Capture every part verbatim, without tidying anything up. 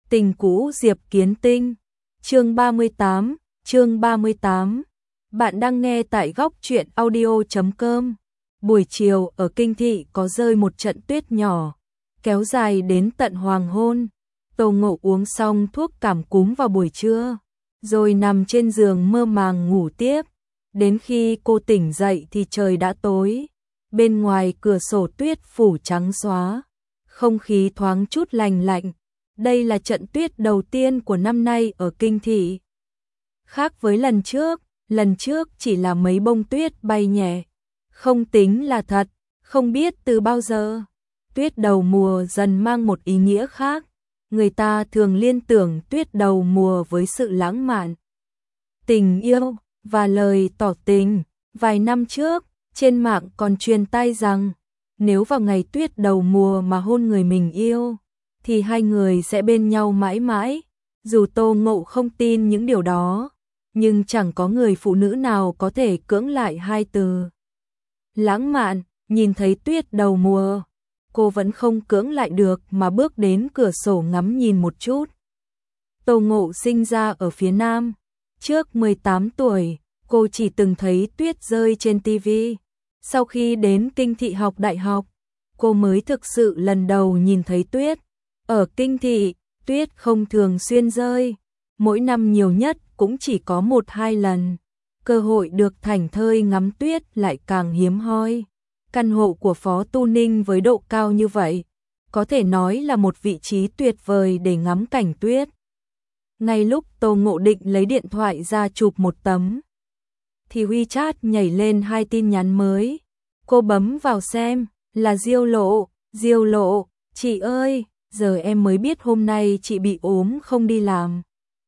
Tình cũ Diệp Kiến Tinh, chương ba mươi tám, chương ba mươi tám. Bạn đang nghe tại góc truyện audio chấm com. Buổi chiều ở Kinh Thị có rơi một trận tuyết nhỏ, kéo dài đến tận hoàng hôn. Tô Ngộ uống xong thuốc cảm cúm vào buổi trưa, rồi nằm trên giường mơ màng ngủ tiếp. Đến khi cô tỉnh dậy thì trời đã tối, bên ngoài cửa sổ tuyết phủ trắng xóa, không khí thoáng chút lành lạnh. Đây là trận tuyết đầu tiên của năm nay ở Kinh Thị. Khác với lần trước, lần trước chỉ là mấy bông tuyết bay nhẹ, không tính là thật. Không biết từ bao giờ, tuyết đầu mùa dần mang một ý nghĩa khác. Người ta thường liên tưởng tuyết đầu mùa với sự lãng mạn, tình yêu và lời tỏ tình. Vài năm trước, trên mạng còn truyền tai rằng nếu vào ngày tuyết đầu mùa mà hôn người mình yêu, thì hai người sẽ bên nhau mãi mãi. Dù Tô Ngộ không tin những điều đó, nhưng chẳng có người phụ nữ nào có thể cưỡng lại hai từ lãng mạn. Nhìn thấy tuyết đầu mùa, cô vẫn không cưỡng lại được mà bước đến cửa sổ ngắm nhìn một chút. Tô Ngộ sinh ra ở phía Nam. Trước mười tám tuổi, cô chỉ từng thấy tuyết rơi trên ti vi. Sau khi đến Kinh Thị học đại học, cô mới thực sự lần đầu nhìn thấy tuyết. Ở Kinh Thị, tuyết không thường xuyên rơi, mỗi năm nhiều nhất cũng chỉ có một hai lần. Cơ hội được thảnh thơi ngắm tuyết lại càng hiếm hoi. Căn hộ của Phó Tu Ninh với độ cao như vậy, có thể nói là một vị trí tuyệt vời để ngắm cảnh tuyết. Ngay lúc Tô Ngộ định lấy điện thoại ra chụp một tấm, thì WeChat nhảy lên hai tin nhắn mới. Cô bấm vào xem, là Diêu Lộ. Diêu Lộ, chị ơi, giờ em mới biết hôm nay chị bị ốm không đi làm.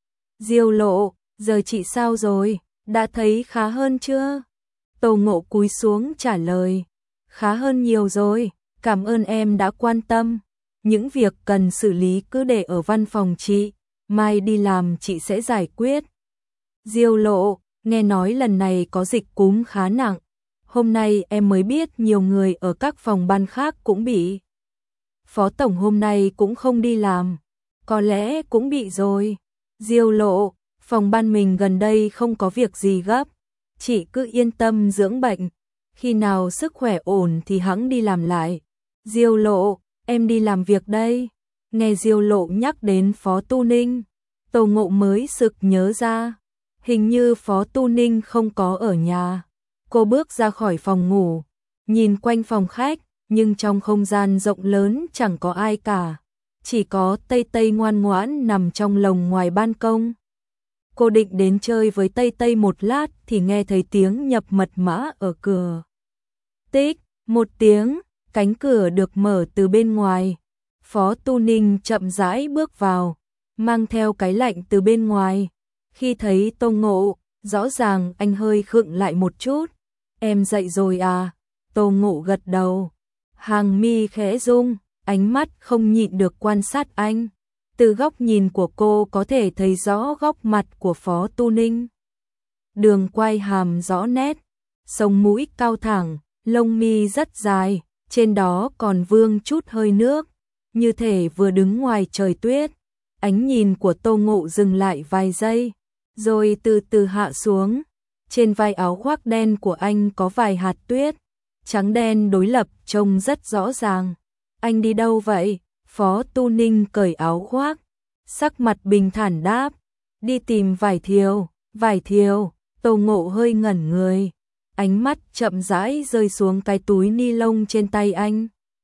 Diêu Lộ, giờ chị sao rồi, đã thấy khá hơn chưa? Tô Ngộ cúi xuống trả lời, khá hơn nhiều rồi, cảm ơn em đã quan tâm. Những việc cần xử lý cứ để ở văn phòng chị, mai đi làm chị sẽ giải quyết. Diêu Lộ, nghe nói lần này có dịch cúm khá nặng. Hôm nay em mới biết nhiều người ở các phòng ban khác cũng bị. Phó tổng hôm nay cũng không đi làm, có lẽ cũng bị rồi. Diêu Lộ, phòng ban mình gần đây không có việc gì gấp, chị cứ yên tâm dưỡng bệnh, khi nào sức khỏe ổn thì hẵng đi làm lại. Diêu Lộ, em đi làm việc đây. Nghe Diêu Lộ nhắc đến Phó Tu Ninh, Tô Ngộ mới sực nhớ ra, hình như Phó Tu Ninh không có ở nhà. Cô bước ra khỏi phòng ngủ, nhìn quanh phòng khách, nhưng trong không gian rộng lớn chẳng có ai cả, chỉ có Tây Tây ngoan ngoãn nằm trong lồng ngoài ban công. Cô định đến chơi với Tây Tây một lát thì nghe thấy tiếng nhập mật mã ở cửa. Tích, một tiếng, cánh cửa được mở từ bên ngoài. Phó Tu Ninh chậm rãi bước vào, mang theo cái lạnh từ bên ngoài. Khi thấy Tô Ngộ, rõ ràng anh hơi khựng lại một chút. Em dậy rồi à? Tô Ngộ gật đầu, hàng mi khẽ rung, ánh mắt không nhịn được quan sát anh. Từ góc nhìn của cô có thể thấy rõ góc mặt của Phó Tu Ninh. Đường quai hàm rõ nét, sống mũi cao thẳng, lông mi rất dài, trên đó còn vương chút hơi nước, như thể vừa đứng ngoài trời tuyết. Ánh nhìn của Tô Ngộ dừng lại vài giây, rồi từ từ hạ xuống. Trên vai áo khoác đen của anh có vài hạt tuyết, trắng đen đối lập trông rất rõ ràng. Anh đi đâu vậy? Phó Tu Ninh cởi áo khoác, sắc mặt bình thản đáp, đi tìm vải thiều. Vải thiều? Tô Ngộ hơi ngẩn người, ánh mắt chậm rãi rơi xuống cái túi ni lông trên tay anh.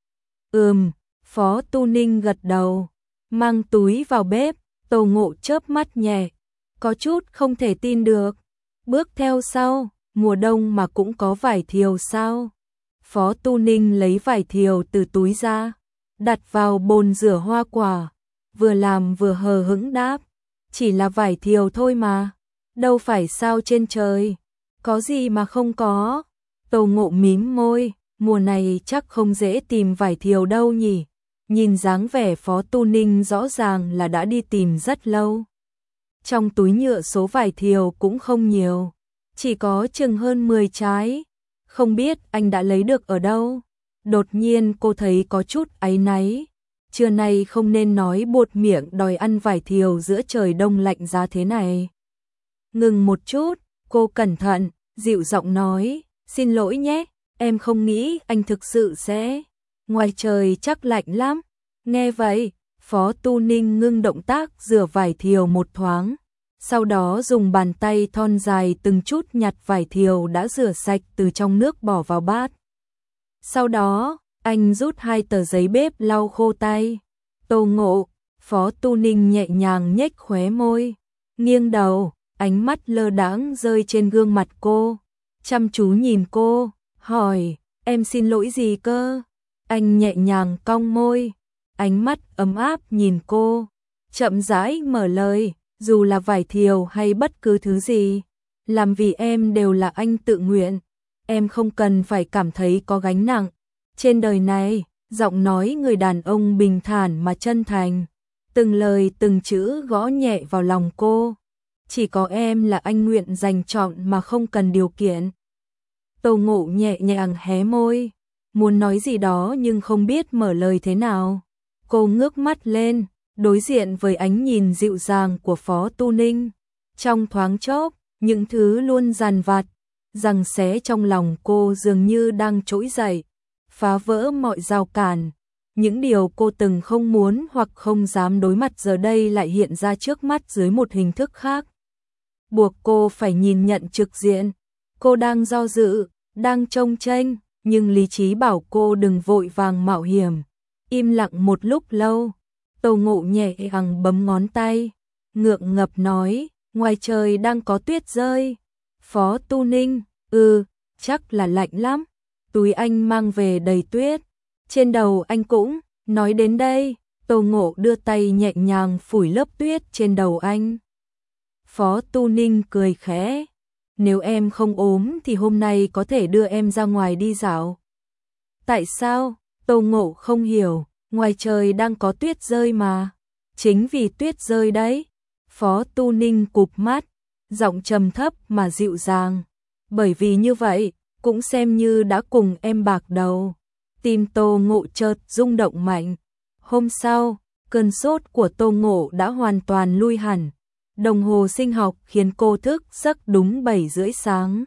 Ừm, Phó Tu Ninh gật đầu, mang túi vào bếp. Tô Ngộ chớp mắt nhẹ, có chút không thể tin được. Bước theo sau, mùa đông mà cũng có vải thiều sao? Phó Tu Ninh lấy vải thiều từ túi ra, đặt vào bồn rửa hoa quả, vừa làm vừa hờ hững đáp, chỉ là vải thiều thôi mà, đâu phải sao trên trời, có gì mà không có. Tô Ngộ mím môi, mùa này chắc không dễ tìm vải thiều đâu nhỉ. Nhìn dáng vẻ Phó Tu Ninh rõ ràng là đã đi tìm rất lâu. Trong túi nhựa số vải thiều cũng không nhiều, chỉ có chừng hơn mười trái, không biết anh đã lấy được ở đâu. Đột nhiên cô thấy có chút áy náy, trưa nay không nên nói buột miệng đòi ăn vải thiều giữa trời đông lạnh giá thế này. Ngừng một chút, cô cẩn thận, dịu giọng nói, xin lỗi nhé, em không nghĩ anh thực sự sẽ. Ngoài trời chắc lạnh lắm. Nghe vậy, Phó Tu Ninh ngưng động tác rửa vải thiều một thoáng. Sau đó dùng bàn tay thon dài từng chút nhặt vải thiều đã rửa sạch từ trong nước bỏ vào bát. Sau đó, anh rút hai tờ giấy bếp lau khô tay. Tô Ngộ, Phó Tu Ninh nhẹ nhàng nhếch khóe môi, nghiêng đầu, ánh mắt lơ đãng rơi trên gương mặt cô, chăm chú nhìn cô, hỏi, em xin lỗi gì cơ? Anh nhẹ nhàng cong môi, ánh mắt ấm áp nhìn cô, chậm rãi mở lời, dù là vải thiều hay bất cứ thứ gì, làm vì em đều là anh tự nguyện, em không cần phải cảm thấy có gánh nặng. Trên đời này, giọng nói người đàn ông bình thản mà chân thành, từng lời từng chữ gõ nhẹ vào lòng cô. Chỉ có em là anh nguyện dành chọn mà không cần điều kiện. Tô Ngộ nhẹ nhàng hé môi, muốn nói gì đó nhưng không biết mở lời thế nào. Cô ngước mắt lên, đối diện với ánh nhìn dịu dàng của Phó Tu Ninh. Trong thoáng chốc, những thứ luôn dằn vặt, giằng xé trong lòng cô dường như đang trỗi dậy, phá vỡ mọi rào cản. Những điều cô từng không muốn hoặc không dám đối mặt giờ đây lại hiện ra trước mắt dưới một hình thức khác. Buộc cô phải nhìn nhận trực diện. Cô đang do dự, đang chông chênh, nhưng lý trí bảo cô đừng vội vàng mạo hiểm. Im lặng một lúc lâu, Tô Ngộ nhẹ nhàng bấm ngón tay, ngượng ngập nói, ngoài trời đang có tuyết rơi. Phó Tu Ninh, ừ, chắc là lạnh lắm. Túi anh mang về đầy tuyết, trên đầu anh cũng. Nói đến đây, Tô Ngộ đưa tay nhẹ nhàng phủi lớp tuyết trên đầu anh. Phó Tu Ninh cười khẽ, nếu em không ốm thì hôm nay có thể đưa em ra ngoài đi dạo. Tại sao? Tô Ngộ không hiểu, ngoài trời đang có tuyết rơi mà. Chính vì tuyết rơi đấy. Phó Tu Ninh cụp mắt, giọng trầm thấp mà dịu dàng. Bởi vì như vậy, cũng xem như đã cùng em bạc đầu. Tim Tô Ngộ chợt rung động mạnh. Hôm sau, cơn sốt của Tô Ngộ đã hoàn toàn lui hẳn. Đồng hồ sinh học khiến cô thức giấc đúng bảy rưỡi sáng.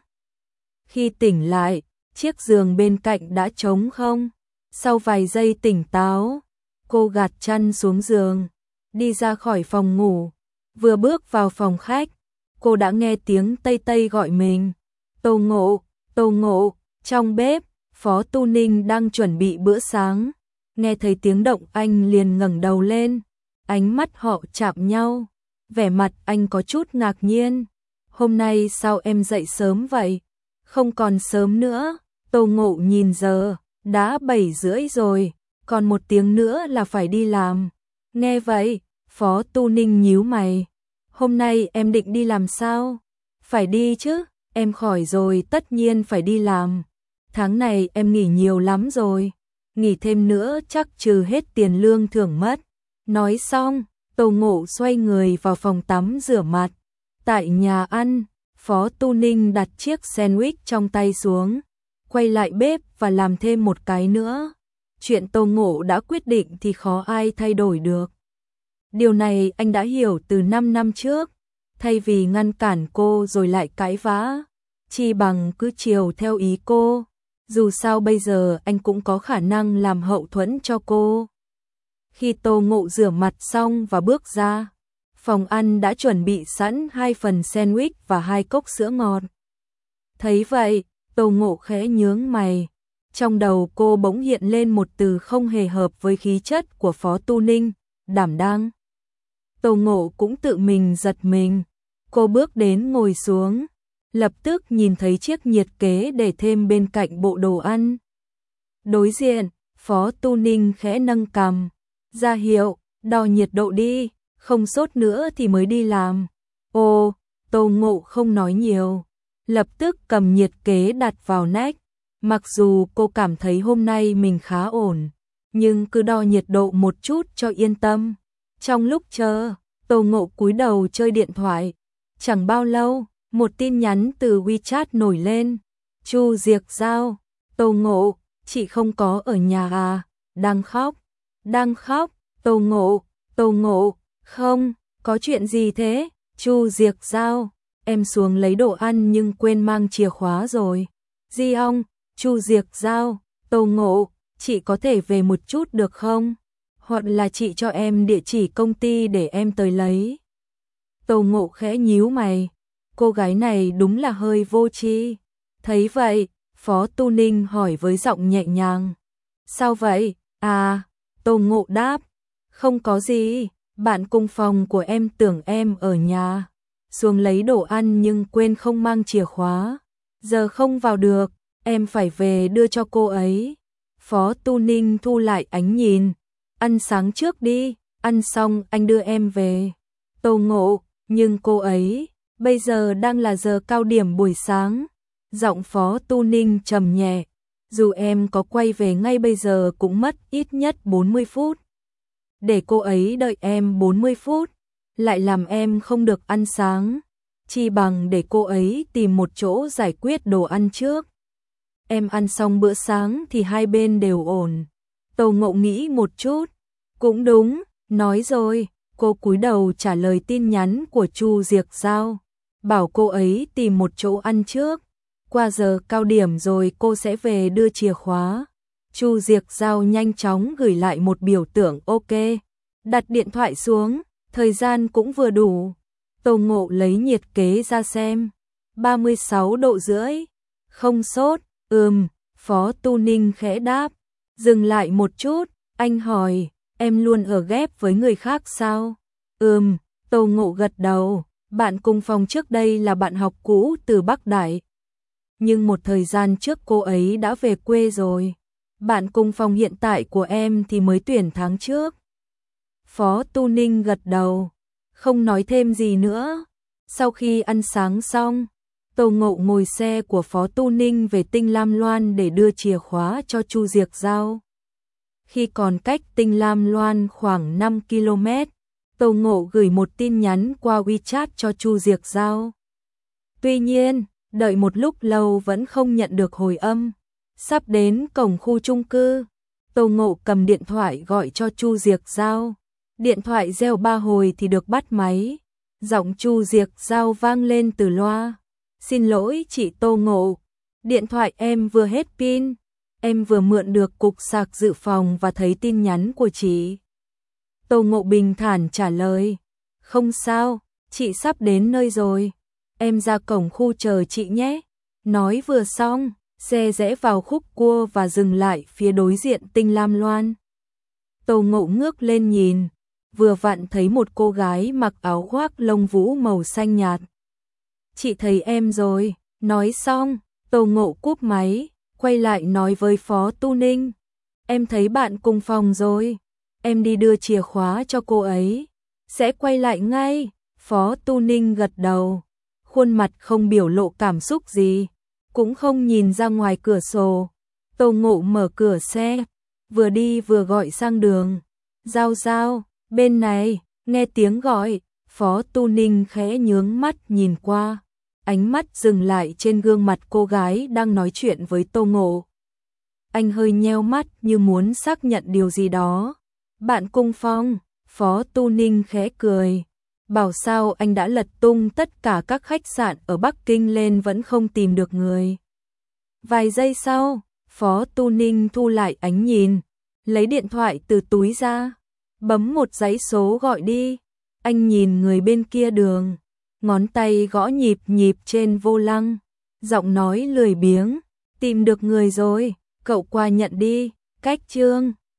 Khi tỉnh lại, chiếc giường bên cạnh đã trống không. Sau vài giây tỉnh táo, cô gạt chăn xuống giường, đi ra khỏi phòng ngủ. Vừa bước vào phòng khách, cô đã nghe tiếng Tây Tây gọi mình. Tô Ngộ, Tô Ngộ, trong bếp, Phó Tu Ninh đang chuẩn bị bữa sáng. Nghe thấy tiếng động anh liền ngẩng đầu lên, ánh mắt họ chạm nhau. Vẻ mặt anh có chút ngạc nhiên. Hôm nay sao em dậy sớm vậy? Không còn sớm nữa. Tô Ngộ nhìn giờ, đã bảy rưỡi rồi, còn một tiếng nữa là phải đi làm. Nghe vậy, Phó Tu Ninh nhíu mày. Hôm nay em định đi làm sao? Phải đi chứ, em khỏi rồi tất nhiên phải đi làm. Tháng này em nghỉ nhiều lắm rồi, nghỉ thêm nữa chắc trừ hết tiền lương thưởng mất. Nói xong, Tô Ngộ xoay người vào phòng tắm rửa mặt. Tại nhà ăn, Phó Tu Ninh đặt chiếc sandwich trong tay xuống, quay lại bếp và làm thêm một cái nữa. Chuyện Tô Ngộ đã quyết định thì khó ai thay đổi được. Điều này anh đã hiểu từ năm năm trước. Thay vì ngăn cản cô rồi lại cãi vã, chi bằng cứ chiều theo ý cô. Dù sao bây giờ anh cũng có khả năng làm hậu thuẫn cho cô. Khi Tô Ngộ rửa mặt xong và bước ra, phòng ăn đã chuẩn bị sẵn hai phần sandwich và hai cốc sữa ngọt. Thấy vậy, Tô Ngộ khẽ nhướng mày. Trong đầu cô bỗng hiện lên một từ không hề hợp với khí chất của Phó Tu Ninh, đảm đang. Tô Ngộ cũng tự mình giật mình. Cô bước đến ngồi xuống, lập tức nhìn thấy chiếc nhiệt kế để thêm bên cạnh bộ đồ ăn. Đối diện, Phó Tu Ninh khẽ nâng cằm, ra hiệu, đo nhiệt độ đi, không sốt nữa thì mới đi làm. Ô, Tô Ngộ không nói nhiều, lập tức cầm nhiệt kế đặt vào nách. Mặc dù cô cảm thấy hôm nay mình khá ổn, nhưng cứ đo nhiệt độ một chút cho yên tâm. Trong lúc chờ, Tô Ngộ cúi đầu chơi điện thoại. Chẳng bao lâu, một tin nhắn từ WeChat nổi lên. Chu Diệc Giao, Tô Ngộ, chị không có ở nhà à? Đang khóc, đang khóc, Tô Ngộ, Tô Ngộ, không, có chuyện gì thế? Chu Diệc Giao, em xuống lấy đồ ăn nhưng quên mang chìa khóa rồi. Di ong, Chu Diệc Giao, Tô Ngộ, chị có thể về một chút được không? Hoặc là chị cho em địa chỉ công ty để em tới lấy. Tô Ngộ khẽ nhíu mày, cô gái này đúng là hơi vô tri. Thấy vậy, Phó Tu Ninh hỏi với giọng nhẹ nhàng. Sao vậy? À, Tô Ngộ đáp, không có gì, bạn cùng phòng của em tưởng em ở nhà. Xuống lấy đồ ăn nhưng quên không mang chìa khóa. Giờ không vào được, em phải về đưa cho cô ấy. Phó Tu Ninh thu lại ánh nhìn. Ăn sáng trước đi, ăn xong anh đưa em về. Tô Ngộ, nhưng cô ấy, bây giờ đang là giờ cao điểm buổi sáng. Giọng Phó Tu Ninh trầm nhẹ. Dù em có quay về ngay bây giờ cũng mất ít nhất bốn mươi phút. Để cô ấy đợi em bốn mươi phút, lại làm em không được ăn sáng. Chi bằng để cô ấy tìm một chỗ giải quyết đồ ăn trước. Em ăn xong bữa sáng thì hai bên đều ổn. Tô Ngộ nghĩ một chút. Cũng đúng, nói rồi, cô cúi đầu trả lời tin nhắn của Chu Diệc Giao. Bảo cô ấy tìm một chỗ ăn trước. Qua giờ cao điểm rồi cô sẽ về đưa chìa khóa. Chu Diệc Giao nhanh chóng gửi lại một biểu tượng ok. Đặt điện thoại xuống, thời gian cũng vừa đủ. Tô Ngộ lấy nhiệt kế ra xem. ba mươi sáu độ rưỡi. Không sốt, ừm, Phó Tu Ninh khẽ đáp. Dừng lại một chút, anh hỏi, em luôn ở ghép với người khác sao? Ừm, Tô Ngộ gật đầu, bạn cùng phòng trước đây là bạn học cũ từ Bắc Đại. Nhưng một thời gian trước cô ấy đã về quê rồi. Bạn cùng phòng hiện tại của em thì mới tuyển tháng trước. Phó Tu Ninh gật đầu, không nói thêm gì nữa. Sau khi ăn sáng xong, Tô Ngộ ngồi xe của Phó Tu Ninh về Tinh Lam Loan để đưa chìa khóa cho Chu Diệc Giao. Khi còn cách Tinh Lam Loan khoảng năm ki lô mét, Tô Ngộ gửi một tin nhắn qua WeChat cho Chu Diệc Giao. Tuy nhiên, đợi một lúc lâu vẫn không nhận được hồi âm. Sắp đến cổng khu chung cư, Tô Ngộ cầm điện thoại gọi cho Chu Diệc Giao. Điện thoại reo ba hồi thì được bắt máy. Giọng Chu Diệc Giao vang lên từ loa. Xin lỗi chị Tô Ngộ, điện thoại em vừa hết pin. Em vừa mượn được cục sạc dự phòng và thấy tin nhắn của chị. Tô Ngộ bình thản trả lời. Không sao, chị sắp đến nơi rồi. Em ra cổng khu chờ chị nhé. Nói vừa xong, xe rẽ vào khúc cua và dừng lại phía đối diện Tinh Lam Loan. Tô Ngộ ngước lên nhìn, vừa vặn thấy một cô gái mặc áo khoác lông vũ màu xanh nhạt. Chị thấy em rồi, nói xong, Tô Ngộ cúp máy, quay lại nói với Phó Tu Ninh. Em thấy bạn cùng phòng rồi, em đi đưa chìa khóa cho cô ấy, sẽ quay lại ngay. Phó Tu Ninh gật đầu, khuôn mặt không biểu lộ cảm xúc gì, cũng không nhìn ra ngoài cửa sổ. Tô Ngộ mở cửa xe, vừa đi vừa gọi sang đường. Giao Giao, bên này, nghe tiếng gọi, Phó Tu Ninh khẽ nhướng mắt nhìn qua. Ánh mắt dừng lại trên gương mặt cô gái đang nói chuyện với Tô Ngộ. Anh hơi nheo mắt như muốn xác nhận điều gì đó. Bạn cùng phòng, Phó Tu Ninh khẽ cười. Bảo sao anh đã lật tung tất cả các khách sạn ở Bắc Kinh lên vẫn không tìm được người. Vài giây sau, Phó Tu Ninh thu lại ánh nhìn, lấy điện thoại từ túi ra, bấm một dãy số gọi đi. Anh nhìn người bên kia đường, ngón tay gõ nhịp nhịp trên vô lăng, giọng nói lười biếng, tìm được người rồi, cậu qua nhận đi, cách Trương.